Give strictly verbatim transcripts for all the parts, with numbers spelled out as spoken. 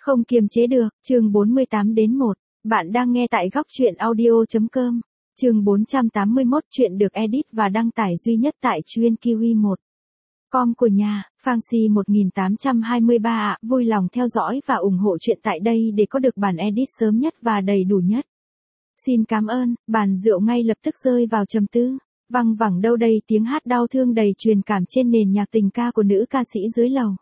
Không kiềm chế được, chương bốn mươi tám đến một. Bạn đang nghe tại góc truyện audio.com. Chương bốn trăm tám mươi mốt, chuyện được edit và đăng tải duy nhất tại chuyên kiwi một chấm com của nhà, Fancy một nghìn tám trăm hai mươi ba ạ, vui lòng theo dõi và ủng hộ chuyện tại đây để có được bản edit sớm nhất và đầy đủ nhất. Xin cảm ơn, bàn rượu ngay lập tức rơi vào trầm tư. Văng vẳng đâu đây tiếng hát đau thương đầy truyền cảm trên nền nhạc tình ca của nữ ca sĩ dưới lầu.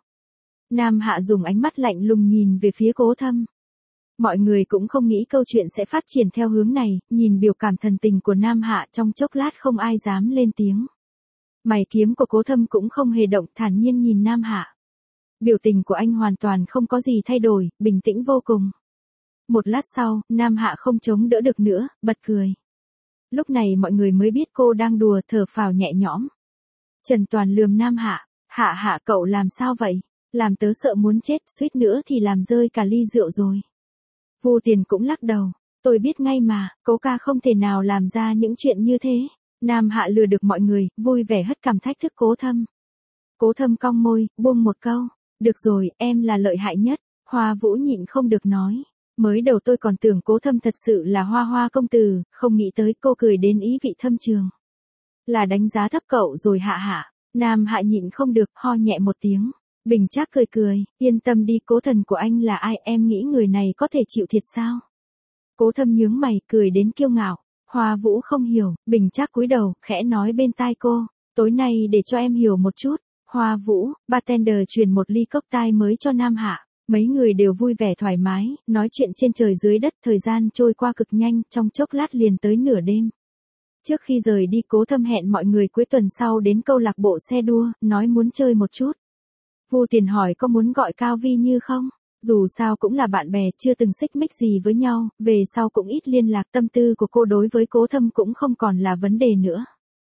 Nam Hạ dùng ánh mắt lạnh lùng nhìn về phía Cố Thâm. Mọi người cũng không nghĩ câu chuyện sẽ phát triển theo hướng này, nhìn biểu cảm thần tình của Nam Hạ trong chốc lát không ai dám lên tiếng. Mày kiếm của Cố Thâm cũng không hề động, thản nhiên nhìn Nam Hạ. Biểu tình của anh hoàn toàn không có gì thay đổi, bình tĩnh vô cùng. Một lát sau, Nam Hạ không chống đỡ được nữa, bật cười. Lúc này mọi người mới biết cô đang đùa, thở phào nhẹ nhõm. Trần Toàn lườm Nam Hạ, Hạ Hạ cậu làm sao vậy? Làm tớ sợ muốn chết, suýt nữa thì làm rơi cả ly rượu rồi. Vu Tiền cũng lắc đầu, tôi biết ngay mà, Cố ca không thể nào làm ra những chuyện như thế. Nam Hạ lừa được mọi người, vui vẻ hất cằm thách thức Cố Thâm. Cố Thâm cong môi, buông một câu, được rồi, em là lợi hại nhất. Hoa Vũ nhịn không được nói. Mới đầu tôi còn tưởng Cố Thâm thật sự là hoa hoa công tử, không nghĩ tới cô cười đến ý vị thâm trường. Là đánh giá thấp cậu rồi Hạ Hạ. Nam Hạ nhịn không được, ho nhẹ một tiếng. Bình Trác cười cười, yên tâm đi, Cố thần của anh là ai, em nghĩ người này có thể chịu thiệt sao? Cố Thâm nhướng mày, cười đến kiêu ngạo. Hoa Vũ không hiểu, Bình Trác cúi đầu, khẽ nói bên tai cô, tối nay để cho em hiểu một chút. Hoa Vũ, bartender truyền một ly cocktail mới cho Nam Hạ. Mấy người đều vui vẻ thoải mái, nói chuyện trên trời dưới đất, thời gian trôi qua cực nhanh, trong chốc lát liền tới nửa đêm. Trước khi rời đi, Cố Thâm hẹn mọi người cuối tuần sau đến câu lạc bộ xe đua, nói muốn chơi một chút. Vu Tiền hỏi có muốn gọi Cao Vi Như không? Dù sao cũng là bạn bè, chưa từng xích mích gì với nhau, về sau cũng ít liên lạc, tâm tư của cô đối với Cố Thâm cũng không còn là vấn đề nữa.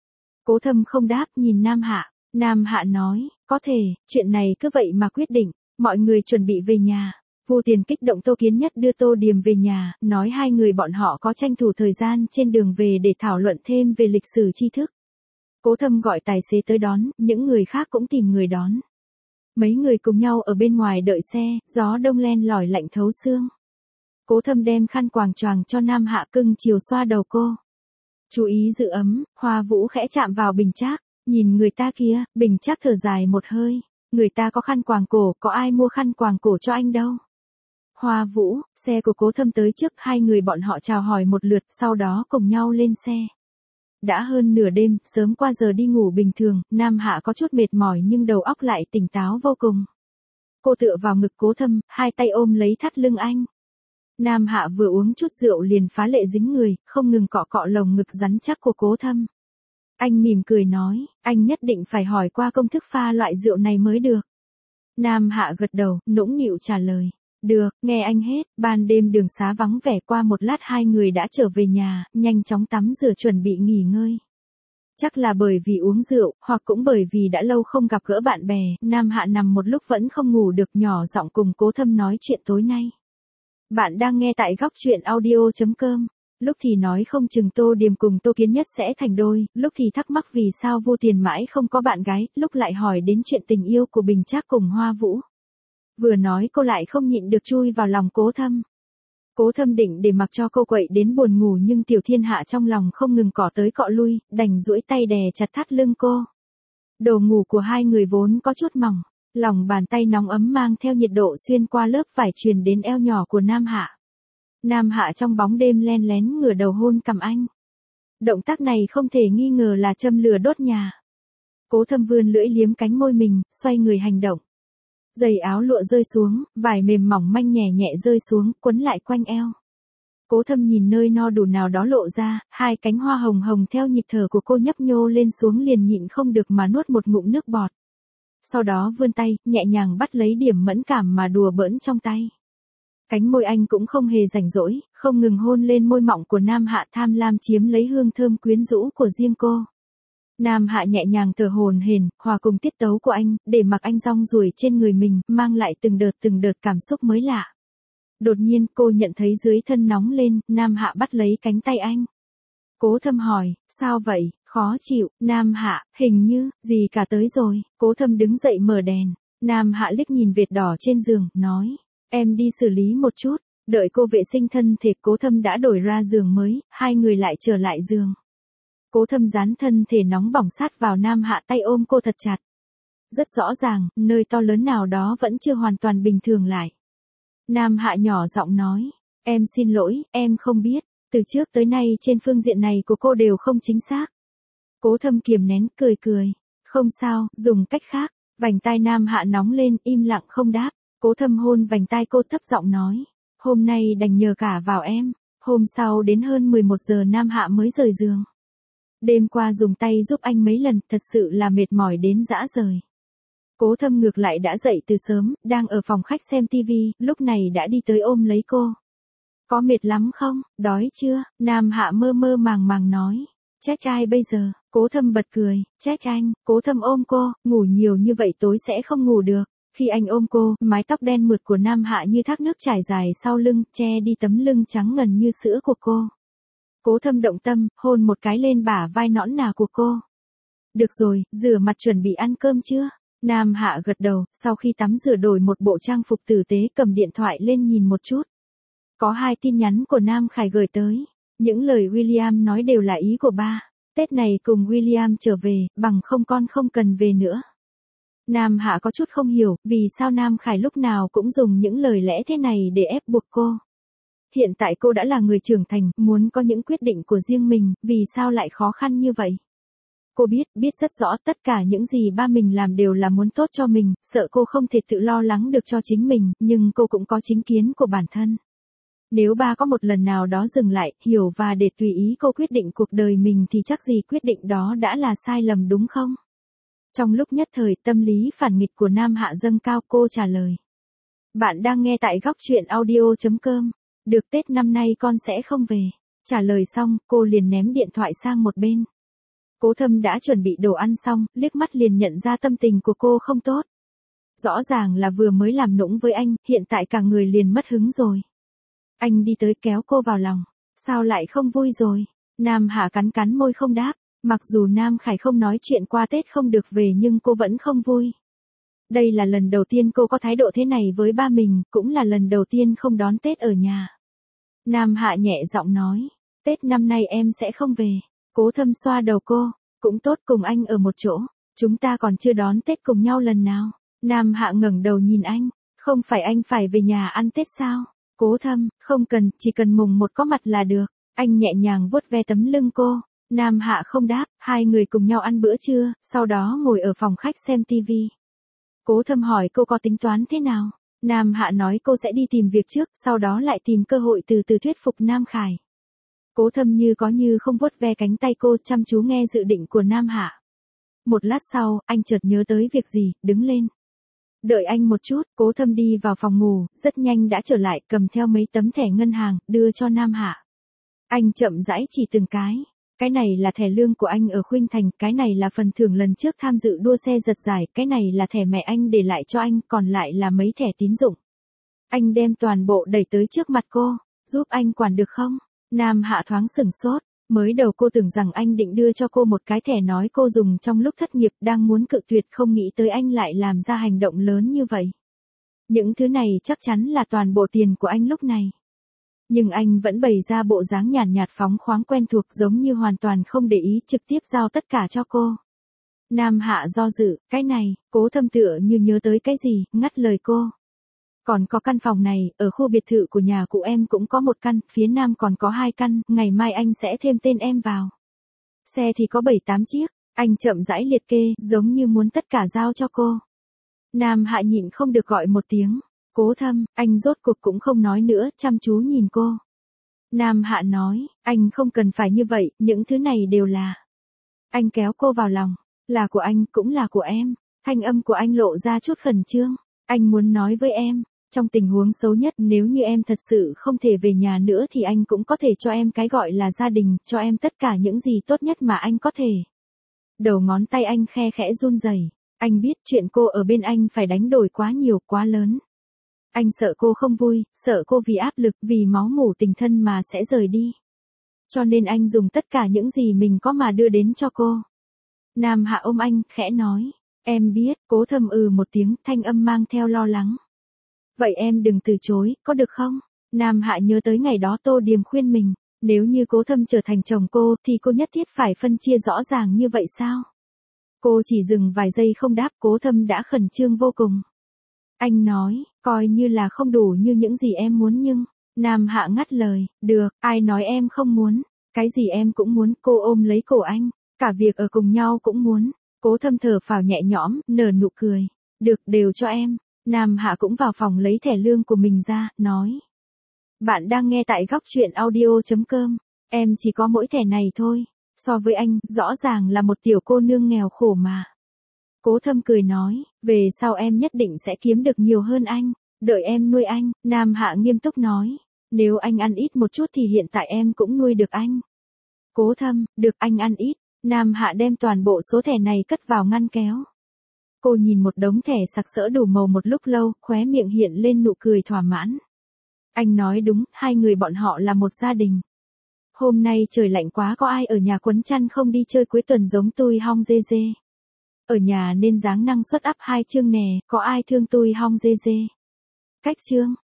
Cố Thâm không đáp, nhìn Nam Hạ. Nam Hạ nói, có thể, chuyện này cứ vậy mà quyết định. Mọi người chuẩn bị về nhà. Vu Tiền kích động Tô Kiến Nhất đưa Tô Điềm về nhà, nói hai người bọn họ có tranh thủ thời gian trên đường về để thảo luận thêm về lịch sử tri thức. Cố Thâm gọi tài xế tới đón, những người khác cũng tìm người đón. Mấy người cùng nhau ở bên ngoài đợi xe, gió đông len lỏi lạnh thấu xương. Cố Thâm đem khăn quàng choàng cho Nam Hạ, cưng chiều xoa đầu cô. Chú ý giữ ấm. Hoa Vũ khẽ chạm vào Bình Trác, nhìn người ta kia, Bình Trác thở dài một hơi. Người ta có khăn quàng cổ, có ai mua khăn quàng cổ cho anh đâu. Hoa Vũ, xe của Cố Thâm tới trước, hai người bọn họ chào hỏi một lượt, sau đó cùng nhau lên xe. Đã hơn nửa đêm, sớm qua giờ đi ngủ bình thường, Nam Hạ có chút mệt mỏi nhưng đầu óc lại tỉnh táo vô cùng. Cô tựa vào ngực Cố Thâm, hai tay ôm lấy thắt lưng anh. Nam Hạ vừa uống chút rượu liền phá lệ dính người, không ngừng cọ cọ lồng ngực rắn chắc của Cố Thâm. Anh mỉm cười nói, anh nhất định phải hỏi qua công thức pha loại rượu này mới được. Nam Hạ gật đầu, nũng nịu trả lời. Được, nghe anh hết. Ban đêm đường xá vắng vẻ, qua một lát hai người đã trở về nhà, nhanh chóng tắm rửa chuẩn bị nghỉ ngơi. Chắc là bởi vì uống rượu, hoặc cũng bởi vì đã lâu không gặp gỡ bạn bè, Nam Hạ nằm một lúc vẫn không ngủ được, nhỏ giọng cùng Cố Thâm nói chuyện tối nay. Bạn đang nghe tại góc truyện audio.com. Lúc thì nói không chừng Tô Điềm cùng Tô Kiến Nhất sẽ thành đôi, lúc thì thắc mắc vì sao Vu Tiền mãi không có bạn gái, lúc lại hỏi đến chuyện tình yêu của Bình Trác cùng Hoa Vũ. Vừa nói cô lại không nhịn được chui vào lòng Cố Thâm. Cố Thâm định để mặc cho cô quậy đến buồn ngủ nhưng Tiểu Thiên Hạ trong lòng không ngừng cọ tới cọ lui, đành duỗi tay đè chặt thắt lưng cô. Đồ ngủ của hai người vốn có chút mỏng, lòng bàn tay nóng ấm mang theo nhiệt độ xuyên qua lớp vải truyền đến eo nhỏ của Nam Hạ. Nam Hạ trong bóng đêm len lén ngửa đầu hôn cằm anh. Động tác này không thể nghi ngờ là châm lửa đốt nhà. Cố Thâm vươn lưỡi liếm cánh môi mình, xoay người hành động. Giày áo lụa rơi xuống, vải mềm mỏng manh nhẹ nhẹ rơi xuống, quấn lại quanh eo. Cố Thâm nhìn nơi no đủ nào đó lộ ra, hai cánh hoa hồng hồng theo nhịp thở của cô nhấp nhô lên xuống liền nhịn không được mà nuốt một ngụm nước bọt. Sau đó vươn tay, nhẹ nhàng bắt lấy điểm mẫn cảm mà đùa bỡn trong tay. Cánh môi anh cũng không hề rảnh rỗi, không ngừng hôn lên môi mọng của Nam Hạ, tham lam chiếm lấy hương thơm quyến rũ của riêng cô. Nam Hạ nhẹ nhàng thở hổn hển, hòa cùng tiết tấu của anh, để mặc anh rong ruổi trên người mình, mang lại từng đợt từng đợt cảm xúc mới lạ. Đột nhiên cô nhận thấy dưới thân nóng lên, Nam Hạ bắt lấy cánh tay anh. Cố Thâm hỏi, sao vậy, khó chịu? Nam Hạ, hình như, gì cả tới rồi. Cố Thâm đứng dậy mở đèn. Nam Hạ liếc nhìn vệt đỏ trên giường, nói, Em đi xử lý một chút. Đợi cô vệ sinh thân thể, Cố Thâm đã đổi ra giường mới, hai người lại trở lại giường. Cố Thâm dán thân thể nóng bỏng sát vào Nam Hạ, tay ôm cô thật chặt. Rất rõ ràng, nơi to lớn nào đó vẫn chưa hoàn toàn bình thường lại. Nam Hạ nhỏ giọng nói, em xin lỗi, em không biết, từ trước tới nay trên phương diện này của cô đều không chính xác. Cố Thâm kiềm nén, cười cười, không sao, dùng cách khác. Vành tai Nam Hạ nóng lên, im lặng không đáp. Cố Thâm hôn vành tai cô, thấp giọng nói, hôm nay đành nhờ cả vào em. Hôm sau đến hơn mười một giờ Nam Hạ mới rời giường. Đêm qua dùng tay giúp anh mấy lần, thật sự là mệt mỏi đến rã rời. Cố Thâm ngược lại đã dậy từ sớm, đang ở phòng khách xem tivi, lúc này đã đi tới ôm lấy cô. Có mệt lắm không, đói chưa? Nam Hạ mơ mơ màng màng nói. Trách ai bây giờ? Cố Thâm bật cười, trách anh. Cố Thâm ôm cô, ngủ nhiều như vậy tối sẽ không ngủ được. Khi anh ôm cô, mái tóc đen mượt của Nam Hạ như thác nước trải dài sau lưng, che đi tấm lưng trắng ngần như sữa của cô. Cố Thâm động tâm, hôn một cái lên bả vai nõn nà của cô. Được rồi, rửa mặt chuẩn bị ăn cơm chưa? Nam Hạ gật đầu, sau khi tắm rửa đổi một bộ trang phục tử tế, cầm điện thoại lên nhìn một chút. Có hai tin nhắn của Nam Khải gửi tới. Những lời William nói đều là ý của ba. Tết này cùng William trở về, bằng không con không cần về nữa. Nam Hạ có chút không hiểu, vì sao Nam Khải lúc nào cũng dùng những lời lẽ thế này để ép buộc cô. Hiện tại cô đã là người trưởng thành, muốn có những quyết định của riêng mình, vì sao lại khó khăn như vậy? Cô biết, biết rất rõ tất cả những gì ba mình làm đều là muốn tốt cho mình, sợ cô không thể tự lo lắng được cho chính mình, nhưng cô cũng có chính kiến của bản thân. Nếu ba có một lần nào đó dừng lại, hiểu và để tùy ý cô quyết định cuộc đời mình thì chắc gì quyết định đó đã là sai lầm đúng không? Trong lúc nhất thời tâm lý phản nghịch của Nam Hạ dâng cao, cô trả lời. Bạn đang nghe tại góc truyện audio chấm com. Được, Tết năm nay con sẽ không về. Trả lời xong, cô liền ném điện thoại sang một bên. Cố Thâm đã chuẩn bị đồ ăn xong, liếc mắt liền nhận ra tâm tình của cô không tốt. Rõ ràng là vừa mới làm nũng với anh, hiện tại cả người liền mất hứng rồi. Anh đi tới kéo cô vào lòng. Sao lại không vui rồi? Nam Hạ cắn cắn môi không đáp. Mặc dù Nam Khải không nói chuyện qua Tết không được về nhưng cô vẫn không vui. Đây là lần đầu tiên cô có thái độ thế này với ba mình, cũng là lần đầu tiên không đón Tết ở nhà. Nam Hạ nhẹ giọng nói, Tết năm nay em sẽ không về. Cố Thâm xoa đầu cô, cũng tốt cùng anh ở một chỗ, chúng ta còn chưa đón Tết cùng nhau lần nào. Nam Hạ ngẩng đầu nhìn anh, không phải anh phải về nhà ăn Tết sao? Cố Thâm, không cần, chỉ cần mùng một có mặt là được. Anh nhẹ nhàng vuốt ve tấm lưng cô. Nam Hạ không đáp, hai người cùng nhau ăn bữa trưa, sau đó ngồi ở phòng khách xem tivi. Cố Thâm hỏi cô có tính toán thế nào. Nam Hạ nói cô sẽ đi tìm việc trước, sau đó lại tìm cơ hội từ từ thuyết phục Nam Khải. Cố Thâm như có như không vuốt ve cánh tay cô, chăm chú nghe dự định của Nam Hạ. Một lát sau, anh chợt nhớ tới việc gì, đứng lên. Đợi anh một chút, Cố Thâm đi vào phòng ngủ, rất nhanh đã trở lại, cầm theo mấy tấm thẻ ngân hàng, đưa cho Nam Hạ. Anh chậm rãi chỉ từng cái. Cái này là thẻ lương của anh ở Khuynh Thành, cái này là phần thưởng lần trước tham dự đua xe giật giải, cái này là thẻ mẹ anh để lại cho anh, còn lại là mấy thẻ tín dụng. Anh đem toàn bộ đẩy tới trước mặt cô, giúp anh quản được không? Nam Hạ thoáng sửng sốt, mới đầu cô tưởng rằng anh định đưa cho cô một cái thẻ nói cô dùng trong lúc thất nghiệp, đang muốn cự tuyệt, không nghĩ tới anh lại làm ra hành động lớn như vậy. Những thứ này chắc chắn là toàn bộ tiền của anh lúc này. Nhưng anh vẫn bày ra bộ dáng nhàn nhạt, nhạt phóng khoáng quen thuộc, giống như hoàn toàn không để ý, trực tiếp giao tất cả cho cô. Nam Hạ do dự, cái này, Cố Thâm tựa như nhớ tới cái gì, ngắt lời cô. Còn có căn phòng này, ở khu biệt thự của nhà cụ em cũng có một căn, phía nam còn có hai căn, ngày mai anh sẽ thêm tên em vào. Xe thì có bảy tám chiếc, anh chậm rãi liệt kê, giống như muốn tất cả giao cho cô. Nam Hạ nhịn không được gọi một tiếng. Cố Thâm, anh rốt cuộc cũng không nói nữa, chăm chú nhìn cô. Nam Hạ nói, anh không cần phải như vậy, những thứ này đều là. Anh kéo cô vào lòng, là của anh, cũng là của em. Thanh âm của anh lộ ra chút khẩn trương. Anh muốn nói với em, trong tình huống xấu nhất, nếu như em thật sự không thể về nhà nữa thì anh cũng có thể cho em cái gọi là gia đình, cho em tất cả những gì tốt nhất mà anh có thể. Đầu ngón tay anh khe khẽ run rẩy. Anh biết chuyện cô ở bên anh phải đánh đổi quá nhiều, quá lớn. Anh sợ cô không vui, sợ cô vì áp lực, vì máu mủ tình thân mà sẽ rời đi. Cho nên anh dùng tất cả những gì mình có mà đưa đến cho cô. Nam Hạ ôm anh, khẽ nói. Em biết, Cố Thâm ừ một tiếng, thanh âm mang theo lo lắng. Vậy em đừng từ chối, có được không? Nam Hạ nhớ tới ngày đó Tô Điềm khuyên mình, nếu như Cố Thâm trở thành chồng cô thì cô nhất thiết phải phân chia rõ ràng như vậy sao? Cô chỉ dừng vài giây không đáp, Cố Thâm đã khẩn trương vô cùng. Anh nói, coi như là không đủ như những gì em muốn nhưng... Nam Hạ ngắt lời, được, ai nói em không muốn, cái gì em cũng muốn, cô ôm lấy cổ anh, cả việc ở cùng nhau cũng muốn. Cố Thâm thở phào nhẹ nhõm, nở nụ cười, được, đều cho em. Nam Hạ cũng vào phòng lấy thẻ lương của mình ra, nói. Bạn đang nghe tại góc chuyện audio.com, em chỉ có mỗi thẻ này thôi, so với anh, rõ ràng là một tiểu cô nương nghèo khổ mà. Cố Thâm cười nói, về sau em nhất định sẽ kiếm được nhiều hơn anh, đợi em nuôi anh. Nam Hạ nghiêm túc nói, nếu anh ăn ít một chút thì hiện tại em cũng nuôi được anh. Cố Thâm, được, anh ăn ít. Nam Hạ đem toàn bộ số thẻ này cất vào ngăn kéo. Cô nhìn một đống thẻ sặc sỡ đủ màu một lúc lâu, khóe miệng hiện lên nụ cười thỏa mãn. Anh nói đúng, hai người bọn họ là một gia đình. Hôm nay trời lạnh quá, có ai ở nhà quấn chăn không đi chơi cuối tuần giống tôi hong dê dê. Ở nhà nên dáng năng suất up hai chương nè, có ai thương tôi hong dê dê. Cách chương.